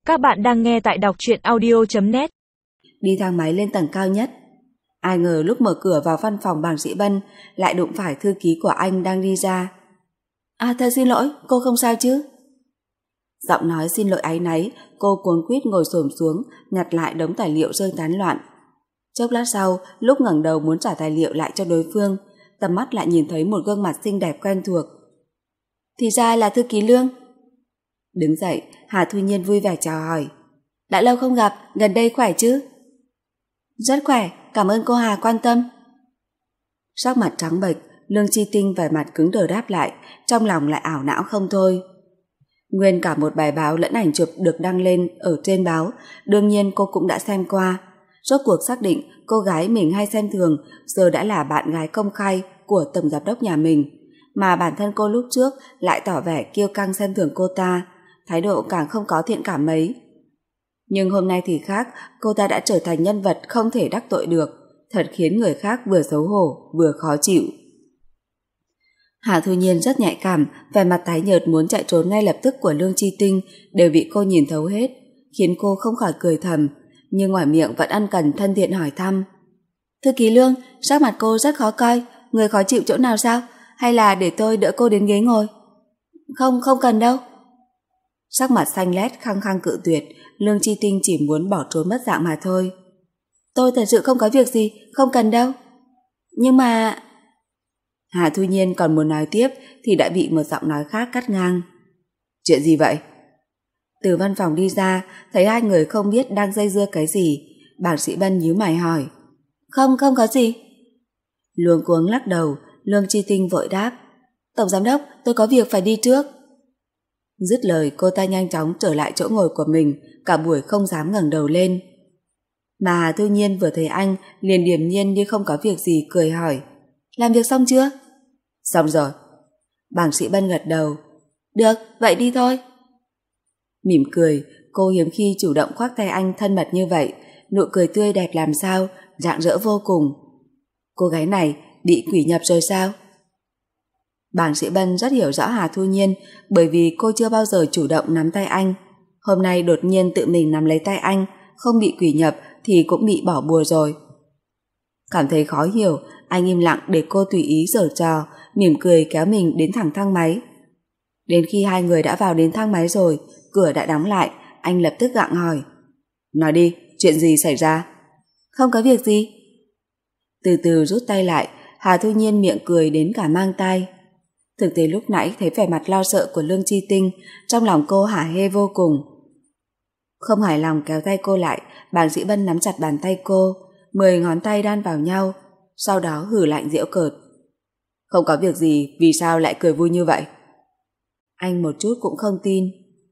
Các bạn đang nghe tại đọc truyện audio.net. Đi thang máy lên tầng cao nhất. Ai ngờ lúc mở cửa vào văn phòng bảng sĩ Bân lại đụng phải thư ký của anh đang đi ra. Thật xin lỗi, cô không sao chứ? Giọng nói xin lỗi áy náy, cô cuống quýt ngồi xổm xuống, nhặt lại đống tài liệu rơi tán loạn. Chốc lát sau, lúc ngẩng đầu muốn trả tài liệu lại cho đối phương, tầm mắt lại nhìn thấy một gương mặt xinh đẹp quen thuộc. Thì ra là thư ký Lương. Đứng dậy, Hà Thu Nhiên vui vẻ chào hỏi. Đã lâu không gặp, gần đây khỏe chứ? Rất khỏe, cảm ơn cô Hà quan tâm. Sắc mặt trắng bệch, Lương Chi Tinh vẻ mặt cứng đờ đáp lại, trong lòng lại ảo não không thôi. Nguyên cả một bài báo lẫn ảnh chụp được đăng lên ở trên báo, đương nhiên cô cũng đã xem qua. Rốt cuộc xác định cô gái mình hay xem thường giờ đã là bạn gái công khai của tổng giám đốc nhà mình, mà bản thân cô lúc trước lại tỏ vẻ kiêu căng xem thường cô ta, thái độ càng không có thiện cảm mấy. Nhưng hôm nay thì khác, cô ta đã trở thành nhân vật không thể đắc tội được, thật khiến người khác vừa xấu hổ vừa khó chịu. Hà Thu Nhiên rất nhạy cảm, vẻ mặt tái nhợt muốn chạy trốn ngay lập tức của Lương Chi Tinh đều bị cô nhìn thấu hết, khiến cô không khỏi cười thầm, nhưng ngoài miệng vẫn ân cần thân thiện hỏi thăm. Thư ký Lương, sắc mặt cô rất khó coi, người khó chịu chỗ nào sao? Hay là để tôi đỡ cô đến ghế ngồi? Không cần đâu. Sắc mặt xanh lét khăng khăng cự tuyệt, Lương Chi Tinh chỉ muốn bỏ trốn mất dạng mà thôi. Tôi thật sự không có việc gì, không cần đâu. Nhưng mà... Hà Thu Nhiên còn muốn nói tiếp thì đã bị một giọng nói khác cắt ngang. Chuyện gì vậy? Từ văn phòng đi ra, thấy hai người không biết đang dây dưa cái gì, bác sĩ Bân nhíu mày hỏi. Không có gì. Luống cuống lắc đầu, Lương Chi Tinh vội đáp. Tổng giám đốc, tôi có việc phải đi trước. Dứt lời cô ta nhanh chóng trở lại chỗ ngồi của mình, cả buổi không dám ngẩng đầu lên. Mà Hà Thu Nhiên vừa thấy anh liền điềm nhiên như không có việc gì cười hỏi. Làm việc xong chưa? Xong rồi. Bác sĩ Bân gật đầu. Được, vậy đi thôi. Mỉm cười, cô hiếm khi chủ động khoác tay anh thân mật như vậy, nụ cười tươi đẹp làm sao, rạng rỡ vô cùng. Cô gái này bị quỷ nhập rồi sao? Bác sĩ Bân rất hiểu rõ Hà Thu Nhiên, bởi vì cô chưa bao giờ chủ động nắm tay anh. Hôm nay đột nhiên tự mình nắm lấy tay anh, không bị quỷ nhập thì cũng bị bỏ bùa rồi. Cảm thấy khó hiểu, anh im lặng để cô tùy ý giở trò, mỉm cười kéo mình đến thẳng thang máy. Đến khi hai người đã vào đến thang máy rồi, cửa đã đóng lại, anh lập tức gặng hỏi. Nói đi, chuyện gì xảy ra? Không có việc gì. Từ từ rút tay lại, Hà Thu Nhiên miệng cười đến cả mang tai. Thực tế lúc nãy thấy vẻ mặt lo sợ của Lương Chi Tinh, trong lòng cô hả hê vô cùng. Không hài lòng kéo tay cô lại, bác sĩ Bân nắm chặt bàn tay cô, 10 ngón tay đan vào nhau, sau đó hử lạnh giễu cợt. Không có việc gì, vì sao lại cười vui như vậy? Anh một chút cũng không tin.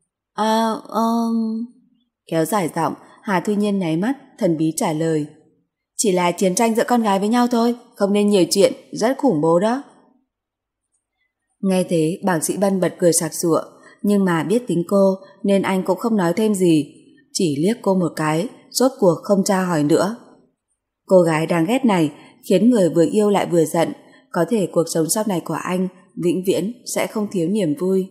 Kéo dài giọng, Hà Thu Nhiên nháy mắt, thần bí trả lời. Chỉ là chiến tranh giữa con gái với nhau thôi, không nên nhiều chuyện, rất khủng bố đó. Nghe thế, bác sĩ Bân bật cười sặc sụa, nhưng mà biết tính cô nên anh cũng không nói thêm gì, chỉ liếc cô một cái, rốt cuộc không tra hỏi nữa. Cô gái đáng ghét này khiến người vừa yêu lại vừa giận, có thể cuộc sống sau này của anh vĩnh viễn sẽ không thiếu niềm vui.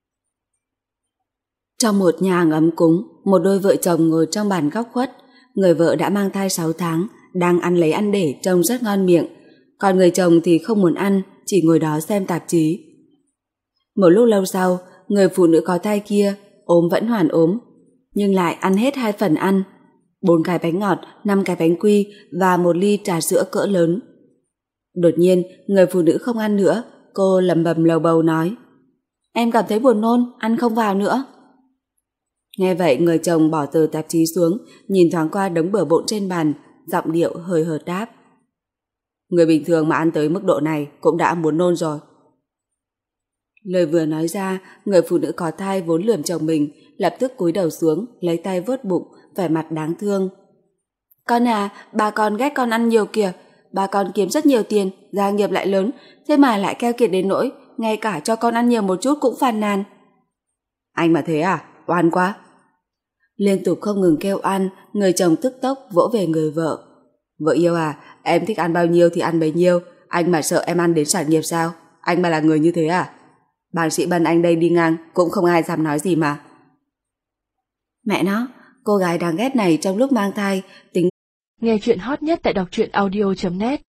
Trong một nhà hàng ấm cúng, một đôi vợ chồng ngồi trong bàn góc khuất, người vợ đã mang thai 6 tháng, đang ăn lấy ăn để trông rất ngon miệng, còn người chồng thì không muốn ăn, chỉ ngồi đó xem tạp chí. Một lúc lâu sau, người phụ nữ có thai kia ốm vẫn hoàn ốm, nhưng lại ăn hết 2 phần ăn, 4 cái bánh ngọt, 5 cái bánh quy và 1 ly trà sữa cỡ lớn. Đột nhiên, người phụ nữ không ăn nữa, cô lẩm bẩm lầu bầu nói. Em cảm thấy buồn nôn, ăn không vào nữa. Nghe vậy người chồng bỏ tờ tạp chí xuống, nhìn thoáng qua đống bừa bộn trên bàn, giọng điệu hơi hợt đáp. Người bình thường mà ăn tới mức độ này cũng đã muốn nôn rồi. Lời vừa nói ra, người phụ nữ có thai vốn lườm chồng mình, lập tức cúi đầu xuống, lấy tay vuốt bụng, vẻ mặt đáng thương. Con à, bà con ghét con ăn nhiều kìa, bà con kiếm rất nhiều tiền, gia nghiệp lại lớn, thế mà lại keo kiệt đến nỗi, ngay cả cho con ăn nhiều một chút cũng phàn nàn. Anh mà thế à, oan quá. Liên tục không ngừng kêu oan, người chồng tức tốc vỗ về người vợ. Vợ yêu à, em thích ăn bao nhiêu thì ăn bấy nhiêu, anh mà sợ em ăn đến sản nghiệp sao? Anh mà là người như thế à? Bác sĩ Bân anh đây đi ngang cũng không ai dám nói gì mà. Mẹ nó, cô gái đáng ghét này trong lúc mang thai tính. Nghe chuyện hot nhất tại đọc truyện audio.net